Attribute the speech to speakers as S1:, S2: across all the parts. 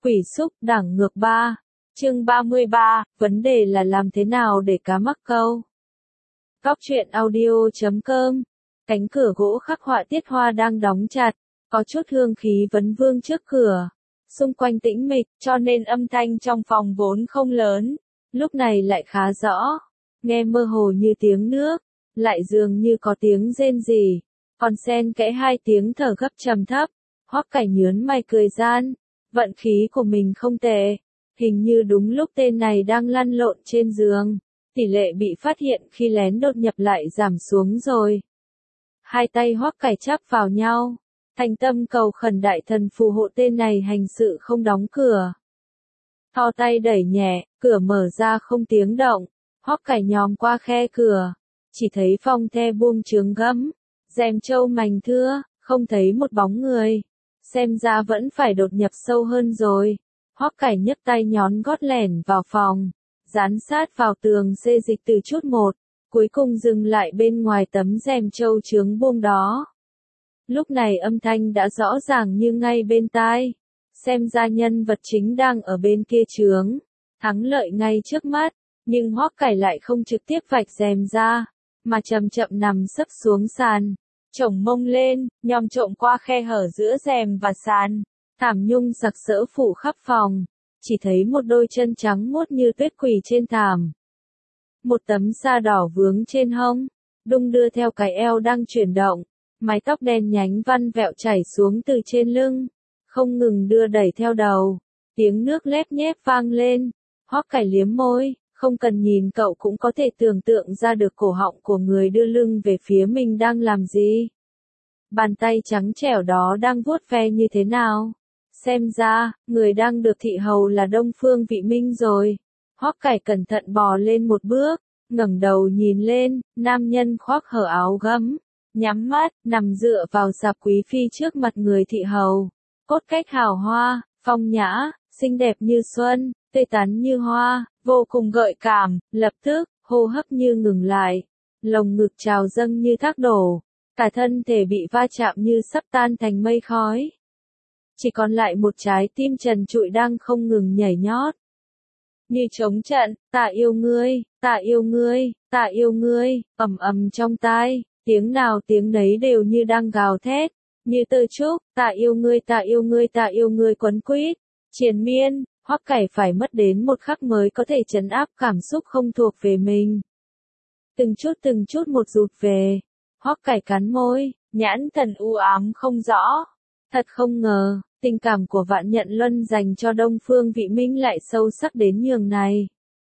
S1: Quỷ xúc đẳng ngược 3. Chương 33, vấn đề là làm thế nào để cá mắc câu. Góc truyện audio.com. Cánh cửa gỗ khắc họa tiết hoa đang đóng chặt, có chút hương khí vấn vương trước cửa. Xung quanh tĩnh mịch, cho nên âm thanh trong phòng vốn không lớn, lúc này lại khá rõ. Nghe mơ hồ như tiếng nước, lại dường như có tiếng rên rỉ, còn xen kẽ hai tiếng thở gấp trầm thấp. Hoắc Cải nhớn mày cười gian, vận khí của mình không tệ, hình như đúng lúc tên này đang lăn lộn trên giường, tỷ lệ bị phát hiện khi lén đột nhập lại giảm xuống rồi. Hai tay Hoắc Cải chắp vào nhau, thành tâm cầu khẩn đại thần phù hộ tên này hành sự không đóng cửa. Thò tay đẩy nhẹ, cửa mở ra không tiếng động, Hoắc Cải nhòm qua khe cửa, chỉ thấy phong the buông trướng gấm, rèm trâu mảnh thưa, không thấy một bóng người. Xem ra vẫn phải đột nhập sâu hơn rồi. Hoắc Cải nhấc tay nhón gót lẻn vào phòng, dán sát vào tường xê dịch từ chút một, cuối cùng dừng lại bên ngoài tấm rèm trâu trướng buông đó. Lúc này âm thanh đã rõ ràng như ngay bên tai. Xem ra nhân vật chính đang ở bên kia trướng, thắng lợi ngay trước mắt, nhưng Hoắc Cải lại không trực tiếp vạch rèm ra, mà chậm chậm nằm sấp xuống sàn, chổng mông lên, nhòm trộm qua khe hở giữa rèm và sàn. Thảm nhung sặc sỡ phủ khắp phòng, chỉ thấy một đôi chân trắng muốt như tuyết quỳ trên thảm. Một tấm sa đỏ vướng trên hông, đung đưa theo cái eo đang chuyển động, mái tóc đen nhánh văn vẹo chảy xuống từ trên lưng, không ngừng đưa đẩy theo đầu. Tiếng nước lép nhép vang lên, Hoắc Cải liếm môi, không cần nhìn cậu cũng có thể tưởng tượng ra được cổ họng của người đưa lưng về phía mình đang làm gì. Bàn tay trắng trẻo đó đang vuốt ve như thế nào. Xem ra, người đang được thị hầu là Đông Phương Vị Minh rồi. Hoắc Cải cẩn thận bò lên một bước, ngẩng đầu nhìn lên, nam nhân khoác hở áo gấm, nhắm mắt, nằm dựa vào sạp quý phi trước mặt người thị hầu. Cốt cách hào hoa, phong nhã, xinh đẹp như xuân, tươi tắn như hoa, vô cùng gợi cảm, lập tức, hô hấp như ngừng lại, lồng ngực trào dâng như thác đổ, cả thân thể bị va chạm như sắp tan thành mây khói. Chỉ còn lại một trái tim trần trụi đang không ngừng nhảy nhót. Như trống trận, ta yêu ngươi, ta yêu ngươi, ta yêu ngươi, ầm ầm trong tai, tiếng nào tiếng nấy đều như đang gào thét, như tơ trúc, ta yêu ngươi, ta yêu ngươi, ta yêu ngươi quấn quýt, triền miên. Hoắc Cải phải mất đến một khắc mới có thể trấn áp cảm xúc không thuộc về mình. Từng chút một rụt về. Hoắc Cải cắn môi, nhãn thần u ám không rõ. Thật không ngờ, tình cảm của Vạn Nhận Luân dành cho Đông Phương Vị Minh lại sâu sắc đến nhường này.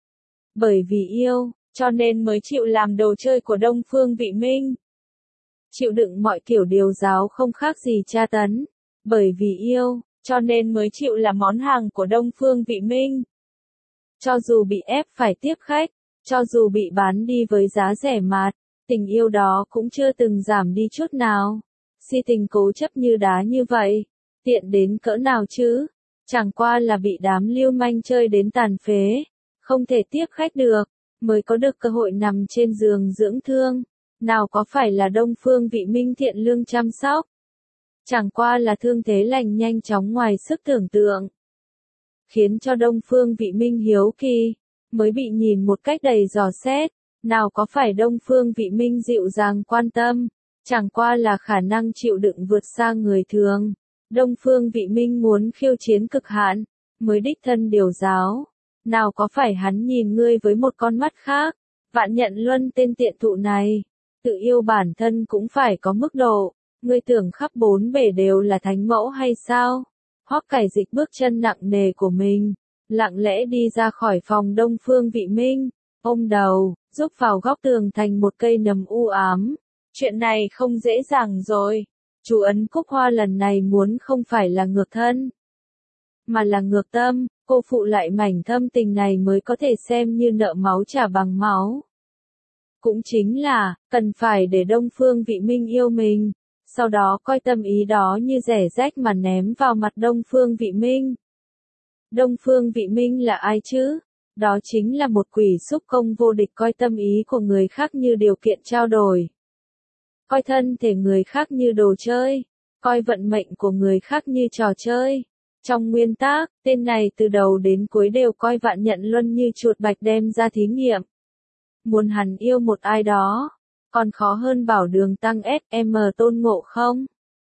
S1: Bởi vì yêu, cho nên mới chịu làm đồ chơi của Đông Phương Vị Minh. Chịu đựng mọi kiểu điều giáo không khác gì tra tấn. Bởi vì yêu, cho nên mới chịu là món hàng của Đông Phương Vị Minh. Cho dù bị ép phải tiếp khách, cho dù bị bán đi với giá rẻ mạt, tình yêu đó cũng chưa từng giảm đi chút nào. Si tình cố chấp như đá như vậy, tiện đến cỡ nào chứ? Chẳng qua là bị đám lưu manh chơi đến tàn phế, không thể tiếp khách được, mới có được cơ hội nằm trên giường dưỡng thương. Nào có phải là Đông Phương Vị Minh thiện lương chăm sóc? Chẳng qua là thương thế lành nhanh chóng ngoài sức tưởng tượng. Khiến cho Đông Phương Vị Minh hiếu kỳ, mới bị nhìn một cách đầy dò xét. Nào có phải Đông Phương Vị Minh dịu dàng quan tâm, chẳng qua là khả năng chịu đựng vượt xa người thường. Đông Phương Vị Minh muốn khiêu chiến cực hạn, mới đích thân điều giáo. Nào có phải hắn nhìn ngươi với một con mắt khác. Vạn Nhận Luân tên tiện thụ này, tự yêu bản thân cũng phải có mức độ. Ngươi tưởng khắp bốn bể đều là thánh mẫu hay sao? Hoắc Cải dịch bước chân nặng nề của mình, lặng lẽ đi ra khỏi phòng Đông Phương Vị Minh, ôm đầu, giúp vào góc tường thành một cây nấm u ám. Chuyện này không dễ dàng rồi. Chú ấn Cúc Hoa lần này muốn không phải là ngược thân, mà là ngược tâm, cô phụ lại mảnh thâm tình này mới có thể xem như nợ máu trả bằng máu. Cũng chính là, cần phải để Đông Phương Vị Minh yêu mình. Sau đó coi tâm ý đó như rẻ rách mà ném vào mặt Đông Phương Vị Minh. Đông Phương Vị Minh là ai chứ? Đó chính là một quỷ xúc công vô địch coi tâm ý của người khác như điều kiện trao đổi. Coi thân thể người khác như đồ chơi. Coi vận mệnh của người khác như trò chơi. Trong nguyên tắc, tên này từ đầu đến cuối đều coi Vạn Nhận Luân như chuột bạch đem ra thí nghiệm. Muốn hắn yêu một ai đó, còn khó hơn bảo Đường Tăng SM Tôn Ngộ Không.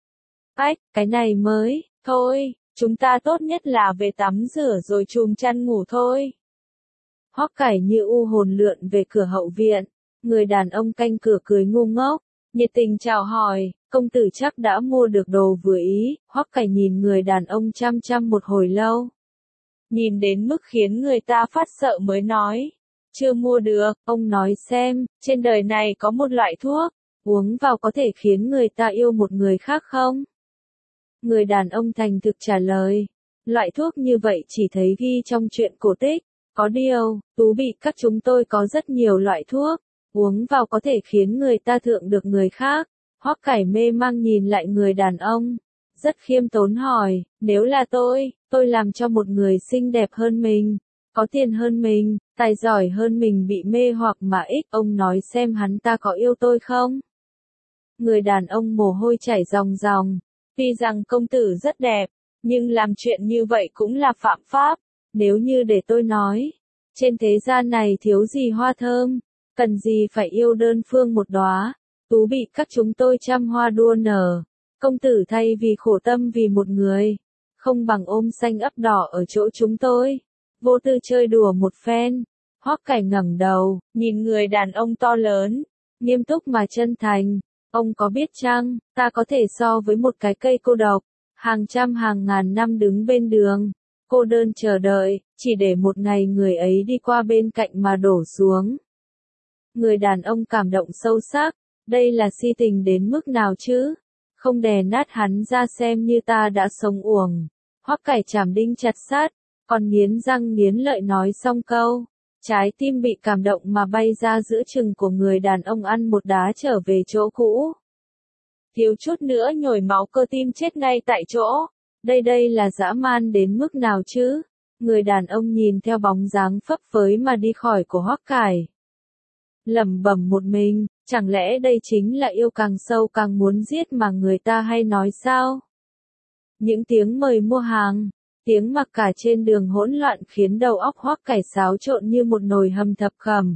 S1: Ách, cái này mới, thôi, chúng ta tốt nhất là về tắm rửa rồi chùm chăn ngủ thôi. Hoắc Cải như u hồn lượn về cửa hậu viện, người đàn ông canh cửa cười ngu ngốc, nhiệt tình chào hỏi, công tử chắc đã mua được đồ vừa ý. Hoắc Cải nhìn người đàn ông chăm chăm một hồi lâu. Nhìn đến mức khiến người ta phát sợ mới nói. Chưa mua được, ông nói xem, trên đời này có một loại thuốc, uống vào có thể khiến người ta yêu một người khác không? Người đàn ông thành thực trả lời, loại thuốc như vậy chỉ thấy ghi trong truyện cổ tích, có điều, Tú Bị các chúng tôi có rất nhiều loại thuốc, uống vào có thể khiến người ta thượng được người khác. Hoắc Cải mê mang nhìn lại người đàn ông, rất khiêm tốn hỏi, nếu là tôi làm cho một người xinh đẹp hơn mình, có tiền hơn mình, tài giỏi hơn mình bị mê hoặc mà ông nói xem hắn ta có yêu tôi không? Người đàn ông mồ hôi chảy ròng ròng, tuy rằng công tử rất đẹp, nhưng làm chuyện như vậy cũng là phạm pháp, nếu như để tôi nói, trên thế gian này thiếu gì hoa thơm, cần gì phải yêu đơn phương một đóa, Tú Bị các chúng tôi trăm hoa đua nở, công tử thay vì khổ tâm vì một người, không bằng ôm xanh ấp đỏ ở chỗ chúng tôi, vô tư chơi đùa một phen. Hoắc Cải ngẩng đầu, nhìn người đàn ông to lớn, nghiêm túc mà chân thành, ông có biết chăng, ta có thể so với một cái cây cô độc, hàng trăm hàng ngàn năm đứng bên đường, cô đơn chờ đợi, chỉ để một ngày người ấy đi qua bên cạnh mà đổ xuống. Người đàn ông cảm động sâu sắc, đây là si tình đến mức nào chứ? Không đè nát hắn ra xem như ta đã sống uổng. Hoắc Cải chảm đinh chặt sắt, còn nghiến răng nghiến lợi nói xong câu. Trái tim bị cảm động mà bay ra giữa chừng của người đàn ông ăn một đá trở về chỗ cũ. Thiếu chút nữa nhồi máu cơ tim chết ngay tại chỗ. Đây là dã man đến mức nào chứ? Người đàn ông nhìn theo bóng dáng phấp phới mà đi khỏi của Hoắc Cải. Lẩm bẩm một mình, chẳng lẽ đây chính là yêu càng sâu càng muốn giết mà người ta hay nói sao? Những tiếng mời mua hàng, tiếng mặc cả trên đường hỗn loạn khiến đầu óc Hoắc Cải xáo trộn như một nồi hầm thập cẩm.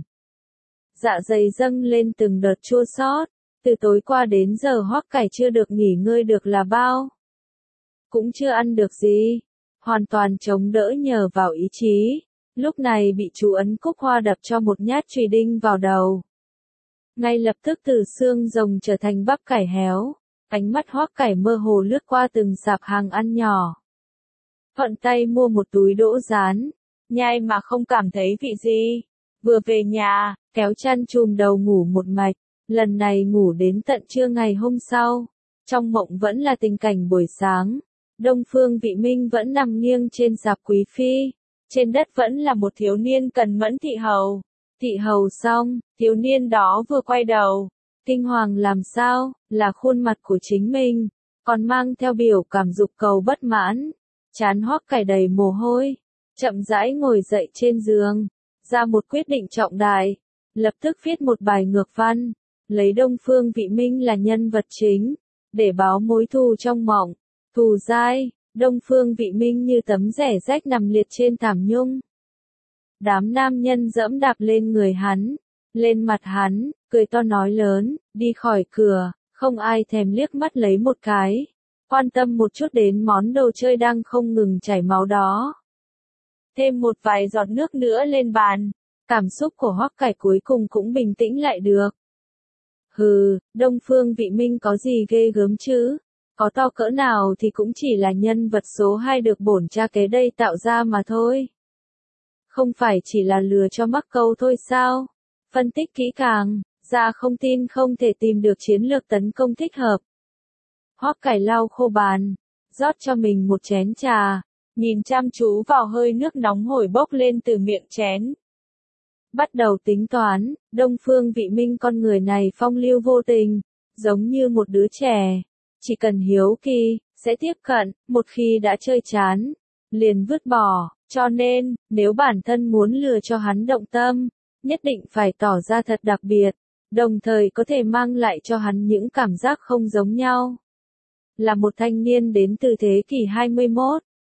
S1: Dạ dày dâng lên từng đợt chua xót, từ tối qua đến giờ Hoắc Cải chưa được nghỉ ngơi được là bao. Cũng chưa ăn được gì, hoàn toàn chống đỡ nhờ vào ý chí, lúc này bị chú Ấn Cúc Hoa đập cho một nhát chùy đinh vào đầu. Ngay lập tức từ xương rồng trở thành bắp cải héo, ánh mắt Hoắc Cải mơ hồ lướt qua từng sạp hàng ăn nhỏ. Thuận tay mua một túi đỗ rán, nhai mà không cảm thấy vị gì. Vừa về nhà, kéo chăn chùm đầu ngủ một mạch, lần này ngủ đến tận trưa ngày hôm sau. Trong mộng vẫn là tình cảnh buổi sáng, Đông Phương Vị Minh vẫn nằm nghiêng trên sạp quý phi, trên đất vẫn là một thiếu niên cần mẫn thị hầu. Thị hầu xong, thiếu niên đó vừa quay đầu, kinh hoàng làm sao, là khuôn mặt của chính mình, còn mang theo biểu cảm dục cầu bất mãn. Trán Hoắc Cải đầy mồ hôi, chậm rãi ngồi dậy trên giường, ra một quyết định trọng đại, lập tức viết một bài ngược văn, lấy Đông Phương Vị Minh là nhân vật chính, để báo mối thù trong mộng, thù dai, Đông Phương Vị Minh như tấm rẻ rách nằm liệt trên thảm nhung. Đám nam nhân dẫm đạp lên người hắn, lên mặt hắn, cười to nói lớn, đi khỏi cửa, không ai thèm liếc mắt lấy một cái, quan tâm một chút đến món đồ chơi đang không ngừng chảy máu đó. Thêm một vài giọt nước nữa lên bàn, cảm xúc của Hoắc Cải cuối cùng cũng bình tĩnh lại được. Hừ, Đông Phương Vị Minh có gì ghê gớm chứ? Có to cỡ nào thì cũng chỉ là nhân vật số 2 được bổn cha kế đây tạo ra mà thôi. Không phải chỉ là lừa cho mắc câu thôi sao? Phân tích kỹ càng, ra không tin không thể tìm được chiến lược tấn công thích hợp. Hoắc Cải lau khô bàn, rót cho mình một chén trà, nhìn chăm chú vào hơi nước nóng hổi bốc lên từ miệng chén. Bắt đầu tính toán, Đông Phương Vị Minh con người này phong lưu vô tình, giống như một đứa trẻ, chỉ cần hiếu kỳ, sẽ tiếp cận, một khi đã chơi chán, liền vứt bỏ, cho nên, nếu bản thân muốn lừa cho hắn động tâm, nhất định phải tỏ ra thật đặc biệt, đồng thời có thể mang lại cho hắn những cảm giác không giống nhau. Là một thanh niên đến từ thế kỷ 21,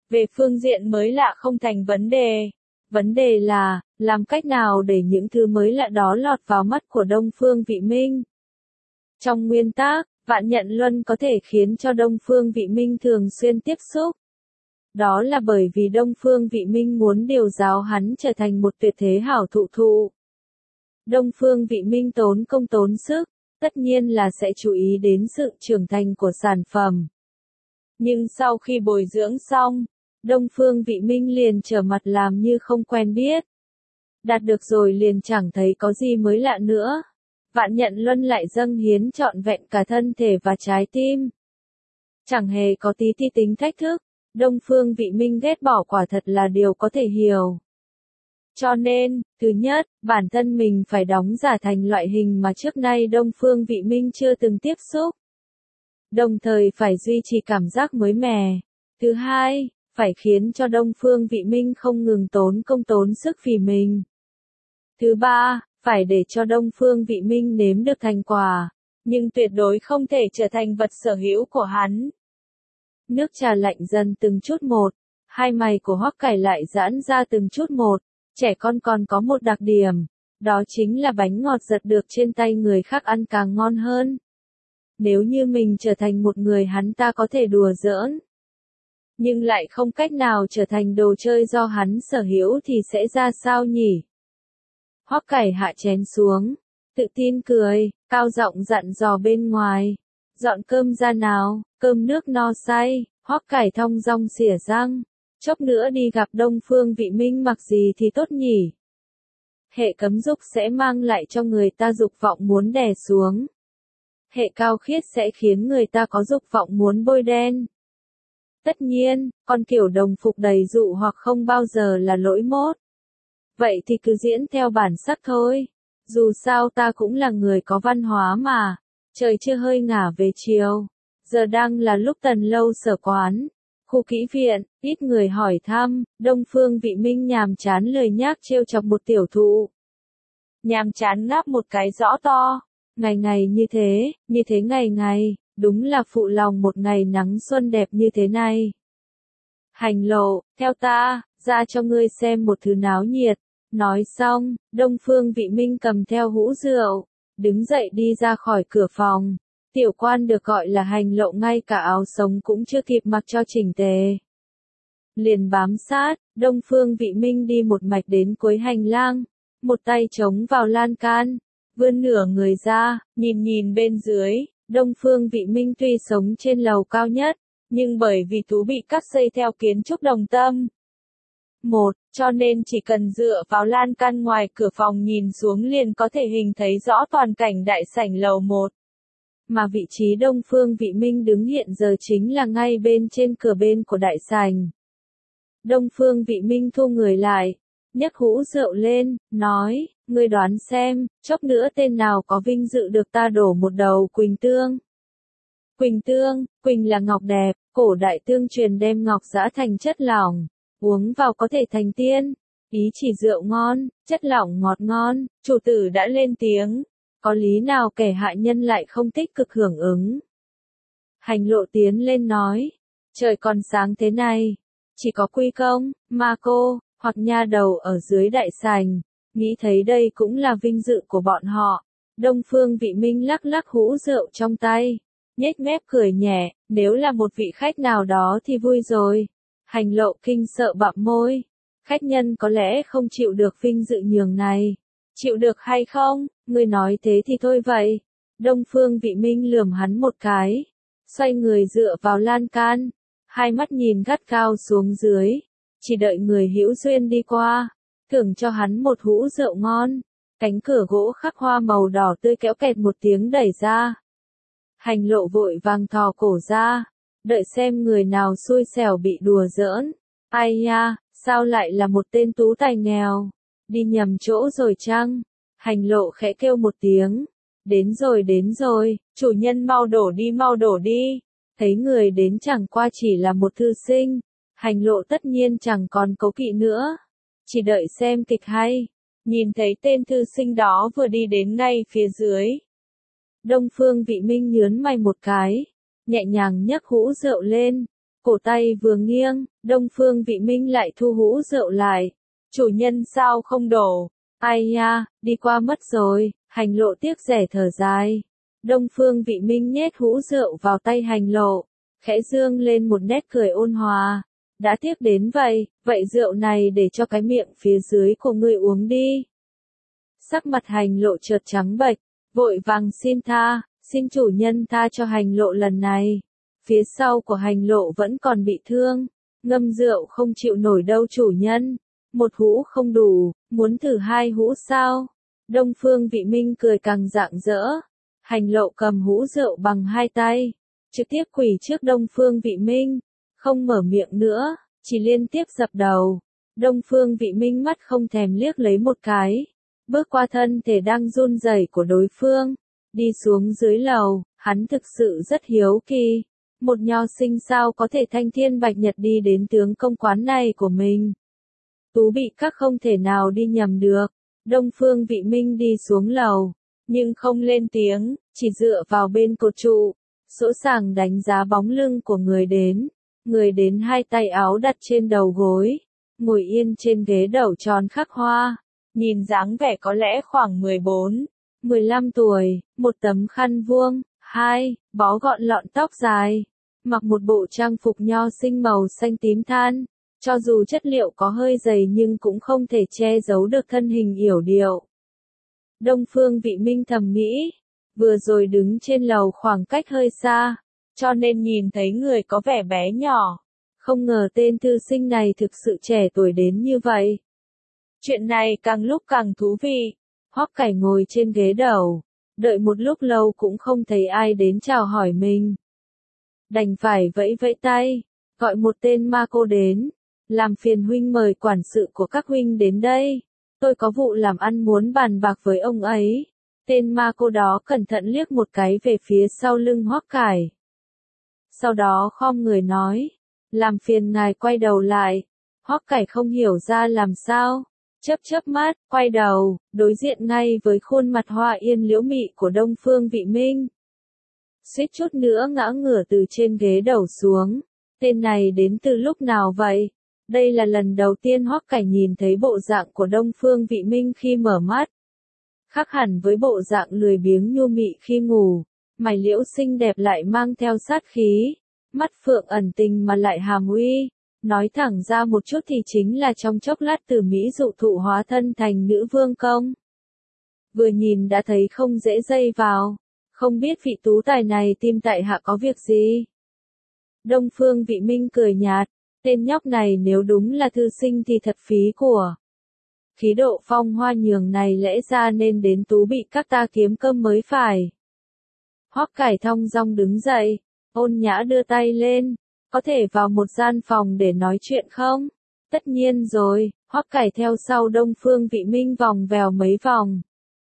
S1: Về phương diện mới lạ không thành vấn đề. Vấn đề là, làm cách nào để những thứ mới lạ đó lọt vào mắt của Đông Phương Vị Minh. Trong nguyên tắc, Vạn Nhận Luân có thể khiến cho Đông Phương Vị Minh thường xuyên tiếp xúc. Đó là bởi vì Đông Phương Vị Minh muốn điều giáo hắn trở thành một tuyệt thế hảo thụ thụ. Đông Phương Vị Minh tốn công tốn sức, tất nhiên là sẽ chú ý đến sự trưởng thành của sản phẩm. Nhưng sau khi bồi dưỡng xong, Đông Phương Vị Minh liền trở mặt làm như không quen biết. Đạt được rồi liền chẳng thấy có gì mới lạ nữa. Vạn Nhận Luân lại dâng hiến trọn vẹn cả thân thể và trái tim. Chẳng hề có tí ti tính thách thức, Đông Phương Vị Minh ghét bỏ quả thật là điều có thể hiểu. Cho nên, thứ nhất, bản thân mình phải đóng giả thành loại hình mà trước nay Đông Phương Vị Minh chưa từng tiếp xúc. Đồng thời phải duy trì cảm giác mới mẻ. Thứ hai, phải khiến cho Đông Phương Vị Minh không ngừng tốn công tốn sức vì mình. Thứ ba, phải để cho Đông Phương Vị Minh nếm được thành quả, nhưng tuyệt đối không thể trở thành vật sở hữu của hắn. Nước trà lạnh dần từng chút một, hai mày của Hoắc Cải lại giãn ra từng chút một. Trẻ con còn có một đặc điểm, đó chính là bánh ngọt giật được trên tay người khác ăn càng ngon hơn. Nếu như mình trở thành một người hắn ta có thể đùa giỡn, nhưng lại không cách nào trở thành đồ chơi do hắn sở hữu thì sẽ ra sao nhỉ? Hoắc Cải hạ chén xuống, tự tin cười, cao giọng dặn dò bên ngoài. Dọn cơm ra nào, cơm nước no say. Hoắc Cải thong dong xỉa răng. Chốc nữa đi gặp Đông Phương Vị Minh mặc gì thì tốt nhỉ? Hệ cấm dục sẽ mang lại cho người ta dục vọng muốn đè xuống. Hệ cao khiết sẽ khiến người ta có dục vọng muốn bôi đen. Tất nhiên, con kiểu đồng phục đầy dụ hoặc không bao giờ là lỗi mốt. Vậy thì cứ diễn theo bản sắc thôi. Dù sao ta cũng là người có văn hóa mà. Trời chưa hơi ngả về chiều. Giờ đang là lúc Tần Lâu sở quán. Khu kỹ viện, ít người hỏi thăm, Đông Phương Vị Minh nhàm chán lời nhác trêu chọc một tiểu thụ. Nhàm chán ngáp một cái rõ to. Ngày ngày như thế ngày ngày, đúng là phụ lòng một ngày nắng xuân đẹp như thế này. Hành lộ, theo ta, ra cho ngươi xem một thứ náo nhiệt. Nói xong, Đông Phương Vị Minh cầm theo hũ rượu, đứng dậy đi ra khỏi cửa phòng. Tiểu quan được gọi là hành lộ ngay cả áo sống cũng chưa kịp mặc cho chỉnh tề. Liền bám sát, Đông Phương Vị Minh đi một mạch đến cuối hành lang, một tay chống vào lan can, vươn nửa người ra, nhìn bên dưới. Đông Phương Vị Minh tuy sống trên lầu cao nhất, nhưng bởi vì thú bị cắt xây theo kiến trúc Đồng Tâm. Cho nên chỉ cần dựa vào lan can ngoài cửa phòng nhìn xuống liền có thể hình thấy rõ toàn cảnh đại sảnh lầu 1. Mà vị trí Đông Phương Vị Minh đứng hiện giờ chính là ngay bên trên cửa bên của đại sảnh. Đông Phương Vị Minh thu người lại, nhấc hũ rượu lên, nói, ngươi đoán xem, chốc nữa tên nào có vinh dự được ta đổ một đầu Quỳnh Tương. Quỳnh là ngọc đẹp, cổ đại tương truyền đem ngọc giã thành chất lỏng, uống vào có thể thành tiên. Ý chỉ rượu ngon, chất lỏng ngọt ngon, chủ tử đã lên tiếng. Có lý nào kẻ hạ nhân lại không tích cực hưởng ứng? Hành lộ tiến lên nói, trời còn sáng thế này, chỉ có Quy Công, Ma Cô, hoặc nha đầu ở dưới đại sảnh, nghĩ thấy đây cũng là vinh dự của bọn họ. Đông Phương Vị Minh lắc lắc hũ rượu trong tay, nhếch mép cười nhẹ, nếu là một vị khách nào đó thì vui rồi. Hành lộ kinh sợ bặm môi, khách nhân có lẽ không chịu được vinh dự nhường này. Chịu được hay không, ngươi nói thế thì thôi vậy. Đông Phương Vị Minh lườm hắn một cái, xoay người dựa vào lan can, hai mắt nhìn gắt cao xuống dưới, chỉ đợi người hữu duyên đi qua, thưởng cho hắn một hũ rượu ngon. Cánh cửa gỗ khắc hoa màu đỏ tươi kéo kẹt một tiếng đẩy ra. Hành lộ vội vàng thò cổ ra, đợi xem người nào xui xẻo bị đùa giỡn. Ai nha, sao lại là một tên tú tài nghèo? Đi nhầm chỗ rồi chăng? Hành lộ khẽ kêu một tiếng. Đến rồi, chủ nhân mau đổ đi. Thấy người đến chẳng qua chỉ là một thư sinh. Hành lộ tất nhiên chẳng còn cố kỵ nữa. Chỉ đợi xem kịch hay. Nhìn thấy tên thư sinh đó vừa đi đến ngay phía dưới. Đông Phương Vị Minh nhớn mày một cái. Nhẹ nhàng nhấc hũ rượu lên. Cổ tay vừa nghiêng, Đông Phương Vị Minh lại thu hũ rượu lại. Chủ nhân sao không đổ? Ai nha, đi qua mất rồi, Hành Lộ tiếc rẻ thở dài. Đông Phương Vị Minh nhét hũ rượu vào tay Hành Lộ, khẽ dương lên một nét cười ôn hòa. Đã tiếc đến vậy, vậy rượu này để cho cái miệng phía dưới của ngươi uống đi. Sắc mặt Hành Lộ chợt trắng bệch, vội vàng xin chủ nhân tha cho Hành Lộ lần này. Phía sau của Hành Lộ vẫn còn bị thương, ngâm rượu không chịu nổi đâu chủ nhân. Một hũ không đủ, muốn thử 2 hũ sao? Đông Phương Vị Minh cười càng rạng rỡ. Hành Lộ cầm hũ rượu bằng 2 tay, trực tiếp quỳ trước Đông Phương Vị Minh, không mở miệng nữa, chỉ liên tiếp dập đầu. Đông Phương Vị Minh mắt không thèm liếc lấy một cái, bước qua thân thể đang run rẩy của đối phương, đi xuống dưới lầu. Hắn thực sự rất hiếu kỳ, một nho sinh sao có thể thanh thiên bạch nhật đi đến tướng công quán này của mình. Tú Bị Các không thể nào đi nhầm được. Đông Phương Vị Minh đi xuống lầu, nhưng không lên tiếng, chỉ dựa vào bên cột trụ, sỗ sàng đánh giá bóng lưng của người đến. Người đến 2 tay áo đặt trên đầu gối, ngồi yên trên ghế đầu tròn khắc hoa, nhìn dáng vẻ có lẽ khoảng 14, 15 tuổi, một tấm khăn vuông, bó gọn lọn tóc dài, mặc một bộ trang phục nho sinh màu xanh tím than. Cho dù chất liệu có hơi dày nhưng cũng không thể che giấu được thân hình yểu điệu. Đông Phương Vị Minh thầm nghĩ, vừa rồi đứng trên lầu khoảng cách hơi xa, cho nên nhìn thấy người có vẻ bé nhỏ. Không ngờ tên thư sinh này thực sự trẻ tuổi đến như vậy. Chuyện này càng lúc càng thú vị. Hoắc Cải ngồi trên ghế đầu, đợi một lúc lâu cũng không thấy ai đến chào hỏi mình. Đành phải vẫy vẫy tay, gọi một tên ma cô đến. Làm phiền huynh mời quản sự của các huynh đến đây. Tôi có vụ làm ăn muốn bàn bạc với ông ấy. Tên ma cô đó cẩn thận liếc một cái về phía sau lưng Hoắc Cải. Sau đó khom người nói, làm phiền ngài quay đầu lại. Hoắc Cải không hiểu ra làm sao, chớp mắt, quay đầu, đối diện ngay với khuôn mặt hoa yên liễu mị của Đông Phương Vị Minh. Suýt chút nữa ngã ngửa từ trên ghế đầu xuống. Tên này đến từ lúc nào vậy? Đây là lần đầu tiên Hoắc Cải nhìn thấy bộ dạng của Đông Phương Vị Minh khi mở mắt. Khác hẳn với bộ dạng lười biếng nhu mị khi ngủ, mày liễu xinh đẹp lại mang theo sát khí, mắt phượng ẩn tình mà lại hàm uy. Nói thẳng ra một chút thì chính là trong chốc lát từ Mỹ dụ thụ hóa thân thành nữ vương công. Vừa nhìn đã thấy không dễ dây vào, không biết vị tú tài này tìm tại hạ có việc gì. Đông Phương Vị Minh cười nhạt. Tên nhóc này nếu đúng là thư sinh thì thật phí của. Khí độ phong hoa nhường này lẽ ra nên đến Tú Bị Các ta kiếm cơm mới phải. Hoắc Cải thong dong đứng dậy, ôn nhã đưa tay lên, có thể vào một gian phòng để nói chuyện không? Tất nhiên rồi, Hoắc Cải theo sau Đông Phương Vị Minh vòng vèo mấy vòng.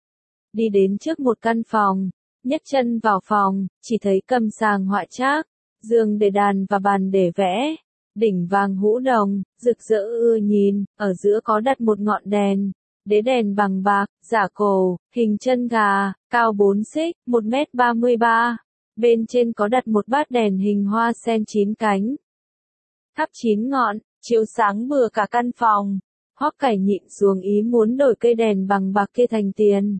S1: Đi đến trước một căn phòng, nhấc chân vào phòng, chỉ thấy cầm sàng họa trác, giường để đàn và bàn để vẽ. Đỉnh vàng hũ đồng, rực rỡ ưa nhìn, ở giữa có đặt một ngọn đèn, đế đèn bằng bạc, giả cổ, hình chân gà, cao 4 xích, 1m33. Bên trên có đặt một bát đèn hình hoa sen 9 cánh. Thắp 9 ngọn, chiếu sáng bừa cả căn phòng. Hoắc Cải nhịn xuống ý muốn đổi cây đèn bằng bạc kia thành tiền.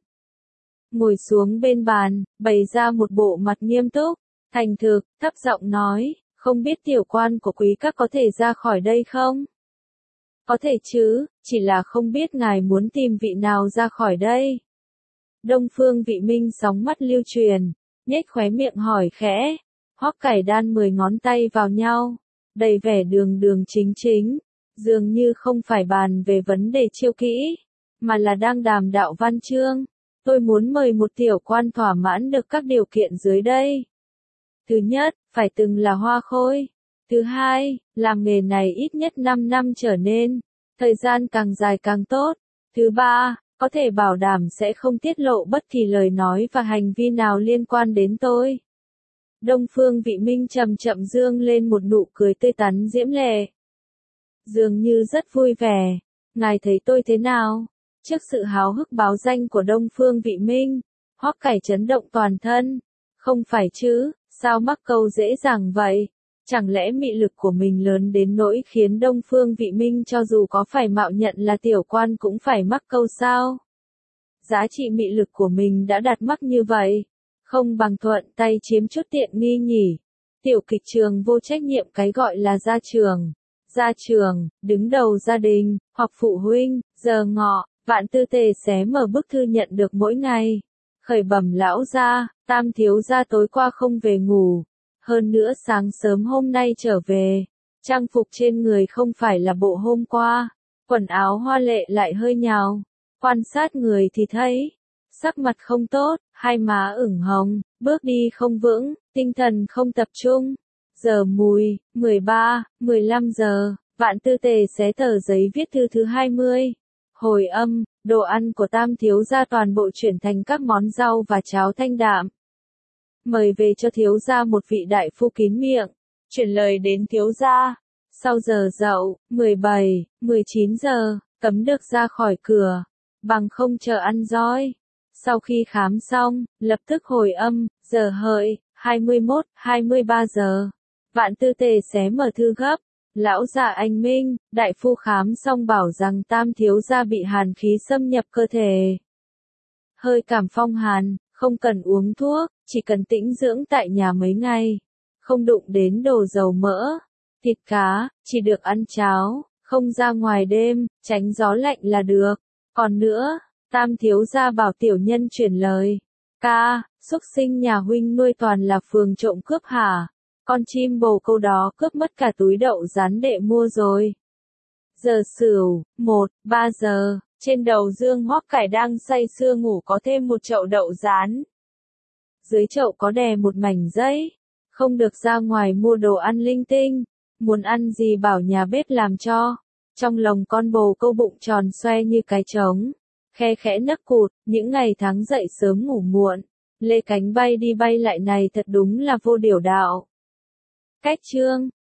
S1: Ngồi xuống bên bàn, bày ra một bộ mặt nghiêm túc, thành thực, thấp giọng nói. Không biết tiểu quan của quý các có thể ra khỏi đây không? Có thể chứ, chỉ là không biết ngài muốn tìm vị nào ra khỏi đây. Đông Phương Vị Minh sóng mắt lưu truyền, nhếch khóe miệng hỏi khẽ. Hoắc Cải đan 10 ngón tay vào nhau, đầy vẻ đường đường chính chính, dường như không phải bàn về vấn đề chiêu kỹ, mà là đang đàm đạo văn chương. Tôi muốn mời một tiểu quan thỏa mãn được các điều kiện dưới đây. Thứ nhất, phải từng là hoa khôi. Thứ hai, làm nghề này ít nhất 5 năm trở nên, thời gian càng dài càng tốt. Thứ ba, có thể bảo đảm sẽ không tiết lộ bất kỳ lời nói và hành vi nào liên quan đến tôi. Đông Phương Vị Minh chậm chậm dương lên một nụ cười tươi tắn diễm lệ. Dường như rất vui vẻ. Ngài thấy tôi thế nào? Trước sự háo hức báo danh của Đông Phương Vị Minh, Hoắc Cải chấn động toàn thân. Không phải chứ, sao mắc câu dễ dàng vậy? Chẳng lẽ mị lực của mình lớn đến nỗi khiến Đông Phương Vị Minh cho dù có phải mạo nhận là tiểu quan cũng phải mắc câu sao? Giá trị mị lực của mình đã đạt mắc như vậy, không bằng thuận tay chiếm chút tiện nghi nhỉ. Tiểu kịch trường vô trách nhiệm cái gọi là gia trường. Gia trường, đứng đầu gia đình, hoặc phụ huynh, giờ ngọ, Vạn Tư Tề xé mở bức thư nhận được mỗi ngày. Khởi bẩm lão gia, Tam thiếu gia tối qua không về ngủ. Hơn nữa sáng sớm hôm nay trở về. Trang phục trên người không phải là bộ hôm qua. Quần áo hoa lệ lại hơi nhào. Quan sát người thì thấy. Sắc mặt không tốt, hai má ửng hồng, bước đi không vững, tinh thần không tập trung. Giờ mùi, 13, 15 giờ, Vạn Tư Tề xé tờ giấy viết thư thứ 20. Hồi âm, đồ ăn của Tam thiếu gia toàn bộ chuyển thành các món rau và cháo thanh đạm. Mời về cho thiếu gia một vị đại phu kín miệng. Chuyển lời đến thiếu gia. Sau giờ dậu, 17, 19 giờ, cấm được ra khỏi cửa. Bằng không chờ ăn roi. Sau khi khám xong, lập tức hồi âm, giờ hợi, 21, 23 giờ. Vạn Tư Tề xé mở thư gấp. Lão già anh Minh, đại phu khám xong bảo rằng Tam thiếu gia bị hàn khí xâm nhập cơ thể. Hơi cảm phong hàn, không cần uống thuốc, chỉ cần tĩnh dưỡng tại nhà mấy ngày. Không đụng đến đồ dầu mỡ, thịt cá, chỉ được ăn cháo, không ra ngoài đêm, tránh gió lạnh là được. Còn nữa, Tam thiếu gia bảo tiểu nhân chuyển lời. Ca, xúc sinh nhà huynh nuôi toàn là phường trộm cướp hả? Con chim bồ câu đó cướp mất cả túi đậu rán đệ mua rồi. Giờ Sửu, 1-3 giờ, trên đầu Dương Hoắc Cải đang say sưa ngủ có thêm một chậu đậu rán. Dưới chậu có đè một mảnh giấy. Không được ra ngoài mua đồ ăn linh tinh. Muốn ăn gì bảo nhà bếp làm cho. Trong lòng con bồ câu bụng tròn xoe như cái trống. Khe khẽ nấc cụt, những ngày tháng dậy sớm ngủ muộn. Lê cánh bay đi bay lại này thật đúng là vô điều đạo. Cách chương